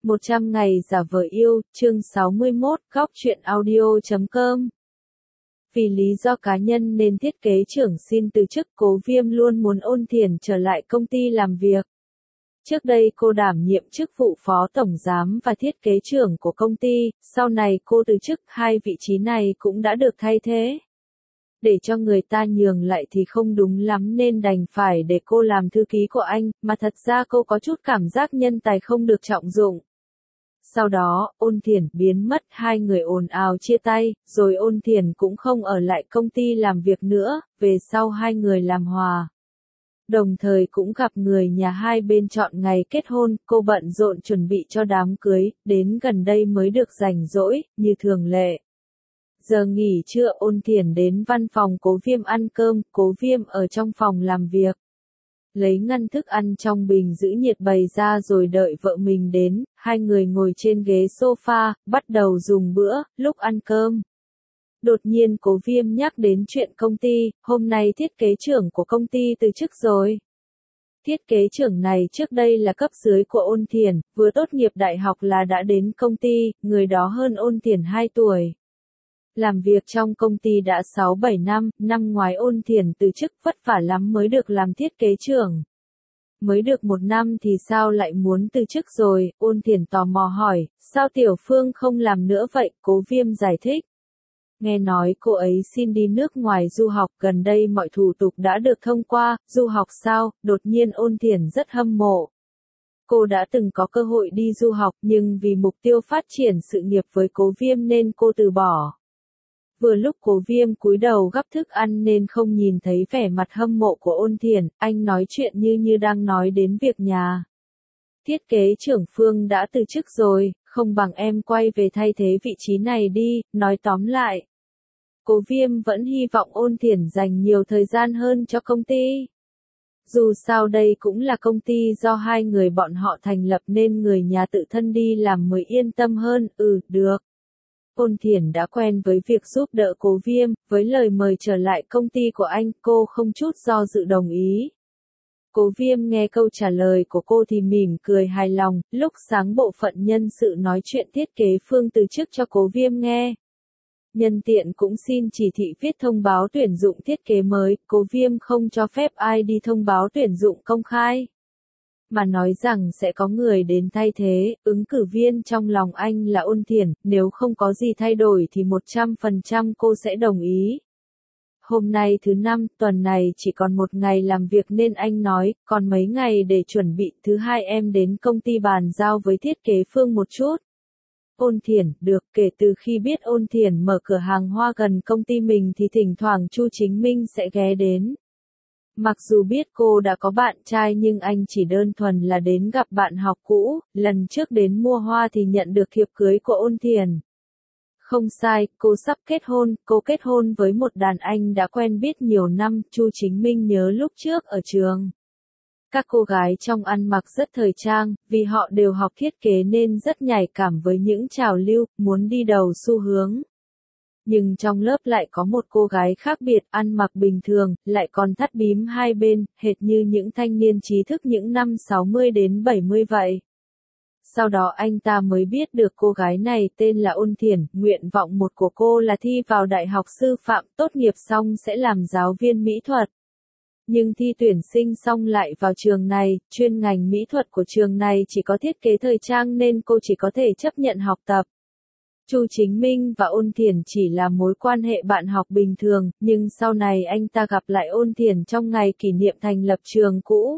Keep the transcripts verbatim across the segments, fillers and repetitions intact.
một trăm ngày giả vờ yêu, chương sáu mươi mốt, góc truyện audio chấm com. Vì lý do cá nhân nên thiết kế trưởng xin từ chức, Cố Viêm luôn muốn Ôn Thiển trở lại công ty làm việc. Trước đây cô đảm nhiệm chức vụ phó tổng giám và thiết kế trưởng của công ty, sau này cô từ chức, hai vị trí này cũng đã được thay thế. Để cho người ta nhường lại thì không đúng lắm nên đành phải để cô làm thư ký của anh, mà thật ra cô có chút cảm giác nhân tài không được trọng dụng. Sau đó, Ôn Thiển biến mất, hai người ồn ào chia tay, rồi Ôn Thiển cũng không ở lại công ty làm việc nữa, về sau hai người làm hòa. Đồng thời cũng gặp người nhà hai bên chọn ngày kết hôn, cô bận rộn chuẩn bị cho đám cưới, đến gần đây mới được rảnh rỗi, như thường lệ. Giờ nghỉ trưa, Ôn Thiển đến văn phòng Cố Viêm ăn cơm, Cố Viêm ở trong phòng làm việc. Lấy ngăn thức ăn trong bình giữ nhiệt bày ra rồi đợi vợ mình đến, hai người ngồi trên ghế sofa, bắt đầu dùng bữa, lúc ăn cơm. Đột nhiên Cố Viêm nhắc đến chuyện công ty, hôm nay thiết kế trưởng của công ty từ chức rồi. Thiết kế trưởng này trước đây là cấp dưới của Ôn Thiển, vừa tốt nghiệp đại học là đã đến công ty, người đó hơn Ôn Thiển hai tuổi. Làm việc trong công ty đã sáu bảy năm, năm ngoái Ôn Thiển từ chức vất vả lắm mới được làm thiết kế trưởng. Mới được một năm thì sao lại muốn từ chức rồi, Ôn Thiển tò mò hỏi, sao Tiểu Phương không làm nữa vậy, Cố Viêm giải thích. Nghe nói cô ấy xin đi nước ngoài du học, gần đây mọi thủ tục đã được thông qua, du học sao, đột nhiên Ôn Thiển rất hâm mộ. Cô đã từng có cơ hội đi du học nhưng vì mục tiêu phát triển sự nghiệp với Cố Viêm nên cô từ bỏ. Vừa lúc Cố Viêm cúi đầu gắp thức ăn nên không nhìn thấy vẻ mặt hâm mộ của Ôn Thiển, anh nói chuyện như như đang nói đến việc nhà. Thiết kế trưởng Phương đã từ chức rồi, không bằng em quay về thay thế vị trí này đi, nói tóm lại. Cố Viêm vẫn hy vọng Ôn Thiển dành nhiều thời gian hơn cho công ty. Dù sao đây cũng là công ty do hai người bọn họ thành lập nên người nhà tự thân đi làm mới yên tâm hơn, ừ, được. Ôn Thiển đã quen với việc giúp đỡ Cố Viêm, với lời mời trở lại công ty của anh, cô không chút do dự đồng ý. Cố Viêm nghe câu trả lời của cô thì mỉm cười hài lòng, lúc sáng bộ phận nhân sự nói chuyện thiết kế Phương từ chức cho Cố Viêm nghe. Nhân tiện cũng xin chỉ thị viết thông báo tuyển dụng thiết kế mới, Cố Viêm không cho phép ai đi thông báo tuyển dụng công khai. Mà nói rằng sẽ có người đến thay thế, ứng cử viên trong lòng anh là Ôn Thiển, nếu không có gì thay đổi thì một trăm phần trăm cô sẽ đồng ý. Hôm nay thứ năm, tuần này chỉ còn một ngày làm việc nên anh nói, còn mấy ngày để chuẩn bị, thứ hai em đến công ty bàn giao với thiết kế Phương một chút. Ôn Thiển, được, kể từ khi biết Ôn Thiển mở cửa hàng hoa gần công ty mình thì thỉnh thoảng Chu Chính Minh sẽ ghé đến. Mặc dù biết cô đã có bạn trai nhưng anh chỉ đơn thuần là đến gặp bạn học cũ, lần trước đến mua hoa thì nhận được thiệp cưới của Ôn Thiển. Không sai, cô sắp kết hôn, cô kết hôn với một đàn anh đã quen biết nhiều năm, Chu Chính Minh nhớ lúc trước ở trường. Các cô gái trong ăn mặc rất thời trang, vì họ đều học thiết kế nên rất nhạy cảm với những trào lưu, muốn đi đầu xu hướng. Nhưng trong lớp lại có một cô gái khác biệt, ăn mặc bình thường, lại còn thắt bím hai bên, hệt như những thanh niên trí thức những năm sáu mươi đến bảy mươi vậy. Sau đó anh ta mới biết được cô gái này tên là Ôn Thiển, nguyện vọng một của cô là thi vào đại học sư phạm, tốt nghiệp xong sẽ làm giáo viên mỹ thuật. Nhưng thi tuyển sinh xong lại vào trường này, chuyên ngành mỹ thuật của trường này chỉ có thiết kế thời trang nên cô chỉ có thể chấp nhận học tập. Chu Chính Minh và Ôn Thiển chỉ là mối quan hệ bạn học bình thường, nhưng sau này anh ta gặp lại Ôn Thiển trong ngày kỷ niệm thành lập trường cũ.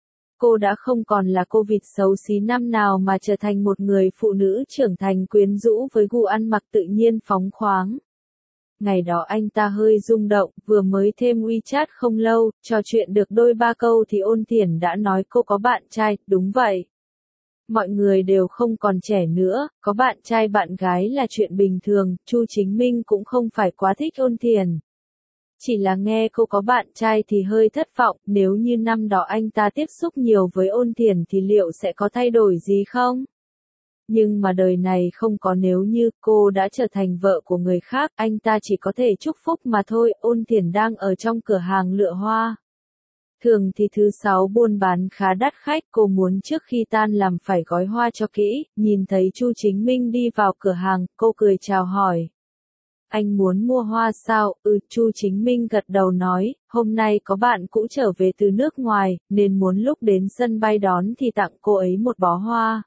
Cô đã không còn là cô vịt xấu xí năm nào mà trở thành một người phụ nữ trưởng thành quyến rũ với gu ăn mặc tự nhiên phóng khoáng. Ngày đó anh ta hơi rung động, vừa mới thêm WeChat không lâu, trò chuyện được đôi ba câu thì Ôn Thiển đã nói cô có bạn trai, đúng vậy. Mọi người đều không còn trẻ nữa, có bạn trai bạn gái là chuyện bình thường, Chu Chính Minh cũng không phải quá thích Ôn Thiển. Chỉ là nghe cô có bạn trai thì hơi thất vọng, nếu như năm đó anh ta tiếp xúc nhiều với Ôn Thiển thì liệu sẽ có thay đổi gì không? Nhưng mà đời này không có nếu như, cô đã trở thành vợ của người khác, anh ta chỉ có thể chúc phúc mà thôi, Ôn Thiển đang ở trong cửa hàng lựa hoa. Thường thì thứ sáu buôn bán khá đắt khách, cô muốn trước khi tan làm phải gói hoa cho kỹ, nhìn thấy Chu Chính Minh đi vào cửa hàng, cô cười chào hỏi. Anh muốn mua hoa sao? Ừ, Chu Chính Minh gật đầu nói, hôm nay có bạn cũ trở về từ nước ngoài, nên muốn lúc đến sân bay đón thì tặng cô ấy một bó hoa.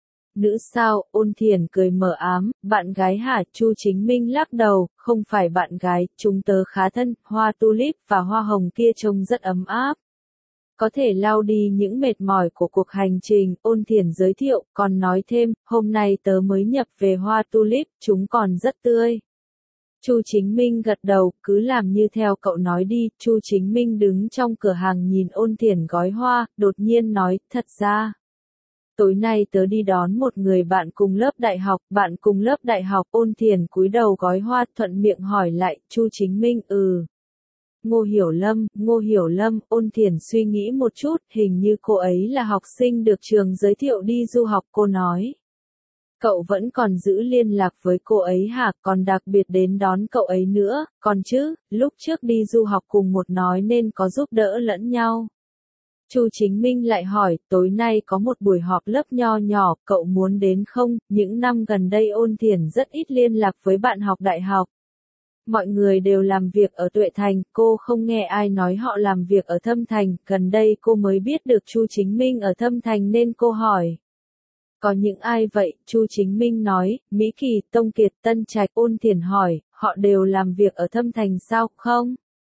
Nữ sao? Ôn Thiển cười mờ ám, bạn gái hả? Chu Chính Minh lắc đầu, không phải bạn gái, chúng tớ khá thân, hoa tulip và hoa hồng kia trông rất ấm áp. Có thể lau đi những mệt mỏi của cuộc hành trình, Ôn Thiển giới thiệu, còn nói thêm, hôm nay tớ mới nhập về hoa tulip, chúng còn rất tươi. Chu Chính Minh gật đầu, cứ làm như theo cậu nói đi. Chu Chính Minh đứng trong cửa hàng nhìn Ôn Thiển gói hoa, đột nhiên nói, thật ra. Tối nay tớ đi đón một người bạn cùng lớp đại học, bạn cùng lớp đại học. Ôn Thiển cúi đầu gói hoa, thuận miệng hỏi lại, Chu Chính Minh, ừ. Ngô Hiểu Lâm, Ngô Hiểu Lâm, Ôn Thiển suy nghĩ một chút, hình như cô ấy là học sinh được trường giới thiệu đi du học, cô nói. Cậu vẫn còn giữ liên lạc với cô ấy hả, còn đặc biệt đến đón cậu ấy nữa, còn chứ, lúc trước đi du học cùng một nói nên có giúp đỡ lẫn nhau. Chu Chính Minh lại hỏi, tối nay có một buổi họp lớp nho nhỏ, cậu muốn đến không? Những năm gần đây Ôn Thiển rất ít liên lạc với bạn học đại học. Mọi người đều làm việc ở Tuệ Thành, cô không nghe ai nói họ làm việc ở Thâm Thành, gần đây cô mới biết được Chu Chính Minh ở Thâm Thành nên cô hỏi. Có những ai vậy? Chu Chính Minh nói, Mỹ Kỳ, Tông Kiệt, Tân Trạch. Ôn Thiển hỏi, họ đều làm việc ở Thâm Thành sao, không?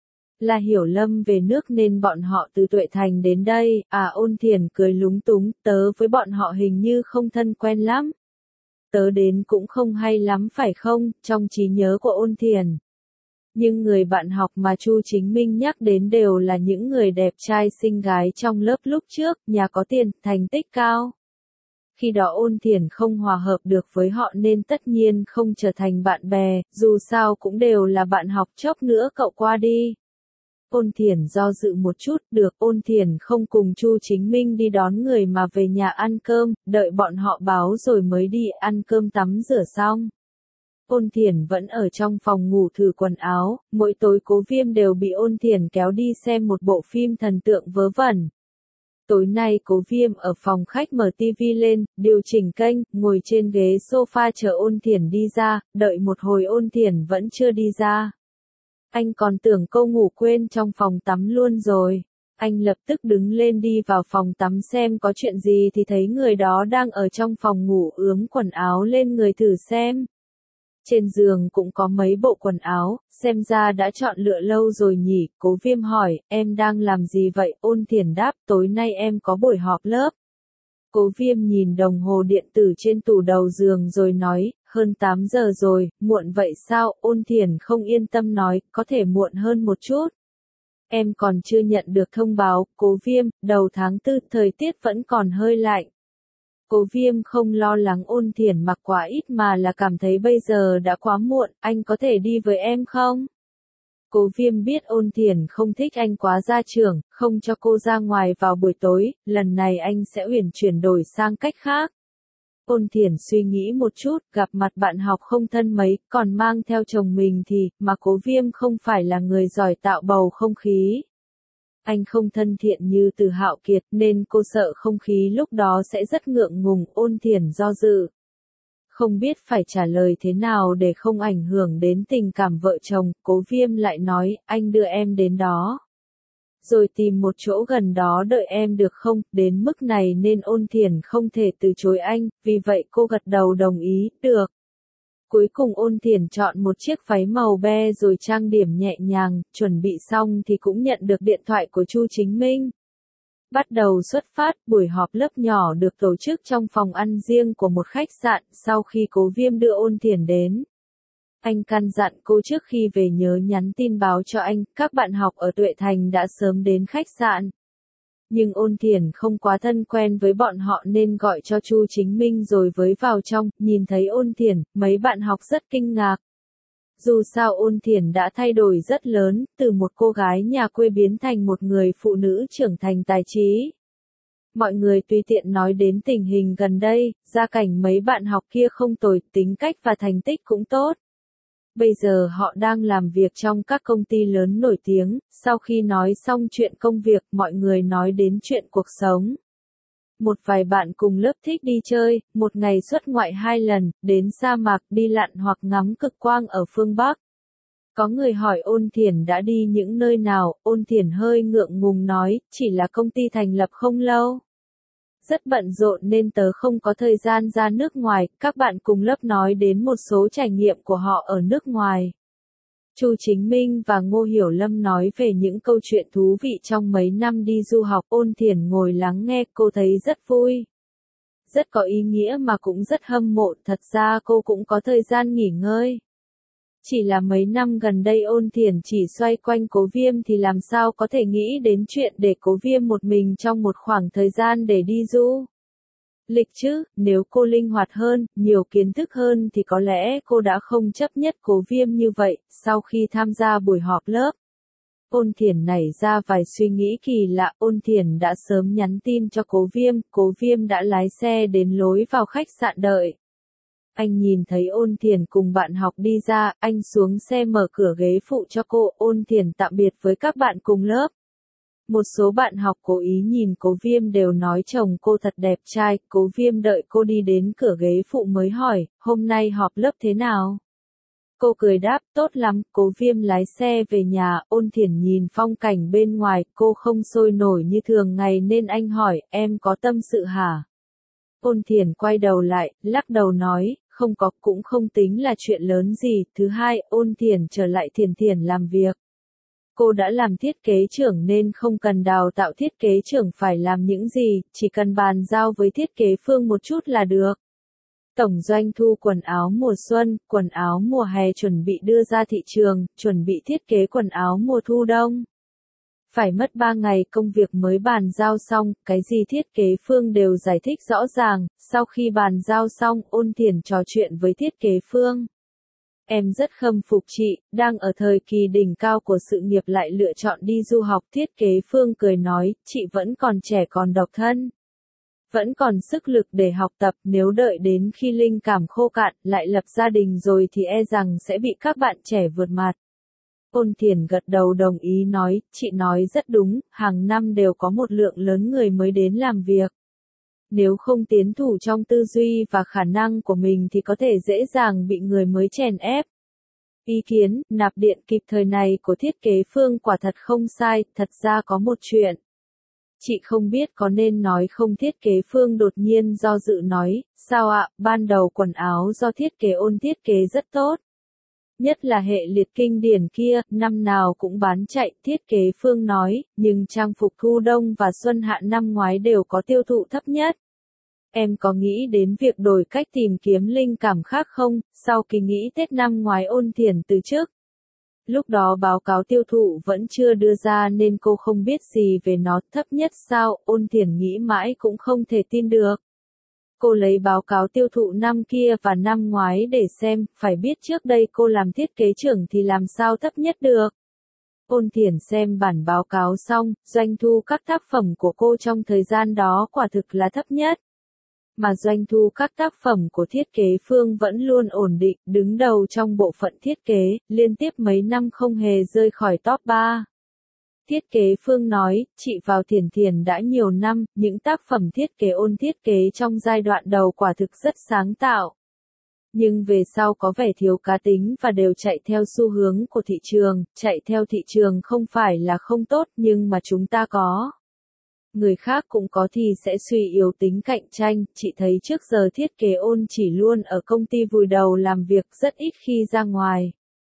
Là Hiểu Lâm về nước nên bọn họ từ Tuệ Thành đến đây, à Ôn Thiển cười lúng túng, tớ với bọn họ hình như không thân quen lắm. Tớ đến cũng không hay lắm phải không, trong trí nhớ của Ôn Thiển. Nhưng người bạn học mà Chu Chính Minh nhắc đến đều là những người đẹp trai xinh gái trong lớp lúc trước, nhà có tiền, thành tích cao. Khi đó Ôn Thiển không hòa hợp được với họ nên tất nhiên không trở thành bạn bè, dù sao cũng đều là bạn học, chốc nữa cậu qua đi. Ôn Thiển do dự một chút, được. Ôn Thiển không cùng Chu Chính Minh đi đón người mà về nhà ăn cơm, đợi bọn họ báo rồi mới đi ăn cơm tắm rửa xong. Ôn Thiển vẫn ở trong phòng ngủ thử quần áo, mỗi tối Cố Viêm đều bị Ôn Thiển kéo đi xem một bộ phim thần tượng vớ vẩn. Tối nay Cố Viêm ở phòng khách mở tivi lên, điều chỉnh kênh, ngồi trên ghế sofa chờ Ôn Thiển đi ra, đợi một hồi Ôn Thiển vẫn chưa đi ra. Anh còn tưởng cô ngủ quên trong phòng tắm luôn rồi. Anh lập tức đứng lên đi vào phòng tắm xem có chuyện gì thì thấy người đó đang ở trong phòng ngủ ướm quần áo lên người thử xem. Trên giường cũng có mấy bộ quần áo, xem ra đã chọn lựa lâu rồi nhỉ. Cố Viêm hỏi, em đang làm gì vậy? Ôn Thiển đáp, tối nay em có buổi họp lớp. Cố Viêm nhìn đồng hồ điện tử trên tủ đầu giường rồi nói, hơn tám giờ rồi, muộn vậy sao? Ôn Thiển không yên tâm nói, có thể muộn hơn một chút. Em còn chưa nhận được thông báo. Cố Viêm, đầu tháng tư, thời tiết vẫn còn hơi lạnh. Cố Viêm không lo lắng Ôn Thiển mặc quá ít mà là cảm thấy bây giờ đã quá muộn, anh có thể đi với em không? Cố Viêm biết Ôn Thiển không thích anh quá gia trưởng, không cho cô ra ngoài vào buổi tối, lần này anh sẽ uyển chuyển đổi sang cách khác. Ôn Thiển suy nghĩ một chút, gặp mặt bạn học không thân mấy, còn mang theo chồng mình thì, mà Cố Viêm không phải là người giỏi tạo bầu không khí. Anh không thân thiện như Từ Hạo Kiệt nên cô sợ không khí lúc đó sẽ rất ngượng ngùng. Ôn Thiển do dự. Không biết phải trả lời thế nào để không ảnh hưởng đến tình cảm vợ chồng, Cố Viêm lại nói, anh đưa em đến đó. Rồi tìm một chỗ gần đó đợi em được không? Đến mức này nên Ôn Thiển không thể từ chối anh, vì vậy cô gật đầu đồng ý, được. Cuối cùng Ôn Thiển chọn một chiếc váy màu be rồi trang điểm nhẹ nhàng, chuẩn bị xong thì cũng nhận được điện thoại của Chu Chính Minh. Bắt đầu xuất phát, buổi họp lớp nhỏ được tổ chức trong phòng ăn riêng của một khách sạn, sau khi Cố Viêm đưa Ôn Thiển đến. Anh căn dặn cô trước khi về nhớ nhắn tin báo cho anh, các bạn học ở Tuệ Thành đã sớm đến khách sạn. Nhưng Ôn Thiển không quá thân quen với bọn họ nên gọi cho Chu Chính Minh rồi với vào trong, nhìn thấy Ôn Thiển, mấy bạn học rất kinh ngạc. Dù sao Ôn Thiển đã thay đổi rất lớn, từ một cô gái nhà quê biến thành một người phụ nữ trưởng thành tài trí. Mọi người tùy tiện nói đến tình hình gần đây, gia cảnh mấy bạn học kia không tồi, tính cách và thành tích cũng tốt. Bây giờ họ đang làm việc trong các công ty lớn nổi tiếng, sau khi nói xong chuyện công việc, mọi người nói đến chuyện cuộc sống. Một vài bạn cùng lớp thích đi chơi, một ngày xuất ngoại hai lần, đến sa mạc đi lặn hoặc ngắm cực quang ở phương Bắc. Có người hỏi Ôn Thiển đã đi những nơi nào, Ôn Thiển hơi ngượng ngùng nói, chỉ là công ty thành lập không lâu. Rất bận rộn nên tớ không có thời gian ra nước ngoài, các bạn cùng lớp nói đến một số trải nghiệm của họ ở nước ngoài. Chu Chính Minh và Ngô Hiểu Lâm nói về những câu chuyện thú vị trong mấy năm đi du học, Ôn Thiển ngồi lắng nghe, cô thấy rất vui. Rất có ý nghĩa mà cũng rất hâm mộ, thật ra cô cũng có thời gian nghỉ ngơi. Chỉ là mấy năm gần đây Ôn Thiển chỉ xoay quanh Cố Viêm thì làm sao có thể nghĩ đến chuyện để Cố Viêm một mình trong một khoảng thời gian để đi du lịch chứ, nếu cô linh hoạt hơn, nhiều kiến thức hơn thì có lẽ cô đã không chấp nhất Cố Viêm như vậy. Sau khi tham gia buổi họp lớp, Ôn Thiển nảy ra vài suy nghĩ kỳ lạ. Ôn Thiển đã sớm nhắn tin cho Cố Viêm, Cố Viêm đã lái xe đến lối vào khách sạn đợi. Anh nhìn thấy Ôn Thiển cùng bạn học đi ra, anh xuống xe mở cửa ghế phụ cho cô. Ôn Thiển tạm biệt với các bạn cùng lớp. Một số bạn học cố ý nhìn Cố Viêm đều nói chồng cô thật đẹp trai. Cố Viêm đợi cô đi đến cửa ghế phụ mới hỏi, hôm nay họp lớp thế nào? Cô cười đáp, tốt lắm. Cố Viêm lái xe về nhà. Ôn Thiển nhìn phong cảnh bên ngoài, cô không sôi nổi như thường ngày nên anh hỏi, em có tâm sự hả? Ôn Thiển quay đầu lại, lắc đầu nói, không có, cũng không tính là chuyện lớn gì. Thứ hai, Ôn Thiển trở lại Thiển Thiển làm việc. Cô đã làm thiết kế trưởng nên không cần đào tạo thiết kế trưởng phải làm những gì, chỉ cần bàn giao với thiết kế phương một chút là được. Tổng doanh thu quần áo mùa xuân, quần áo mùa hè chuẩn bị đưa ra thị trường, chuẩn bị thiết kế quần áo mùa thu đông. Phải mất ba ngày công việc mới bàn giao xong, cái gì thiết kế phương đều giải thích rõ ràng. Sau khi bàn giao xong, Ôn Thiển trò chuyện với thiết kế phương. Em rất khâm phục chị, đang ở thời kỳ đỉnh cao của sự nghiệp lại lựa chọn đi du học. Thiết kế phương cười nói, chị vẫn còn trẻ còn độc thân. Vẫn còn sức lực để học tập, nếu đợi đến khi linh cảm khô cạn, lại lập gia đình rồi thì e rằng sẽ bị các bạn trẻ vượt mặt. Ôn Thiển gật đầu đồng ý nói, chị nói rất đúng, hàng năm đều có một lượng lớn người mới đến làm việc. Nếu không tiến thủ trong tư duy và khả năng của mình thì có thể dễ dàng bị người mới chèn ép. Ý kiến, nạp điện kịp thời này của thiết kế phương quả thật không sai, thật ra có một chuyện. Chị không biết có nên nói không. Thiết kế phương đột nhiên do dự nói, sao ạ, ban đầu quần áo do thiết kế Ôn thiết kế rất tốt. Nhất là hệ liệt kinh điển kia, năm nào cũng bán chạy. Thiết kế phương nói, nhưng trang phục thu đông và xuân hạ năm ngoái đều có tiêu thụ thấp nhất. Em có nghĩ đến việc đổi cách tìm kiếm linh cảm khác không? Sau kỳ nghỉ Tết năm ngoái Ôn Thiển từ chức. Lúc đó báo cáo tiêu thụ vẫn chưa đưa ra nên cô không biết gì về nó. Thấp nhất sao? Ôn Thiển nghĩ mãi cũng không thể tin được. Cô lấy báo cáo tiêu thụ năm kia và năm ngoái để xem, phải biết trước đây cô làm thiết kế trưởng thì làm sao thấp nhất được. Ôn Thiển xem bản báo cáo xong, doanh thu các tác phẩm của cô trong thời gian đó quả thực là thấp nhất. Mà doanh thu các tác phẩm của thiết kế phương vẫn luôn ổn định, đứng đầu trong bộ phận thiết kế, liên tiếp mấy năm không hề rơi khỏi top ba. Thiết kế phương nói, chị vào Thiển Thiển đã nhiều năm, những tác phẩm thiết kế Ôn thiết kế trong giai đoạn đầu quả thực rất sáng tạo. Nhưng về sau có vẻ thiếu cá tính và đều chạy theo xu hướng của thị trường, chạy theo thị trường không phải là không tốt nhưng mà chúng ta có. Người khác cũng có thì sẽ suy yếu tính cạnh tranh. Chị thấy trước giờ thiết kế Ôn chỉ luôn ở công ty vùi đầu làm việc, rất ít khi ra ngoài.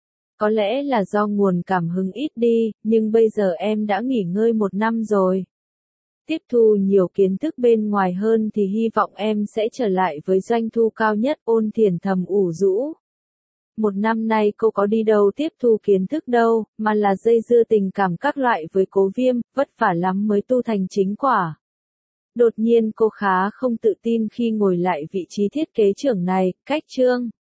Có lẽ là do nguồn cảm hứng ít đi, nhưng bây giờ em đã nghỉ ngơi một năm rồi. Tiếp thu nhiều kiến thức bên ngoài hơn thì hy vọng em sẽ trở lại với doanh thu cao nhất. Ôn Thiển thầm ủ rũ. Một năm nay cô có đi đâu tiếp thu kiến thức đâu, mà là dây dưa tình cảm các loại với Cố Viêm, vất vả lắm mới tu thành chính quả. Đột nhiên cô khá không tự tin khi ngồi lại vị trí thiết kế trưởng này. Cách chương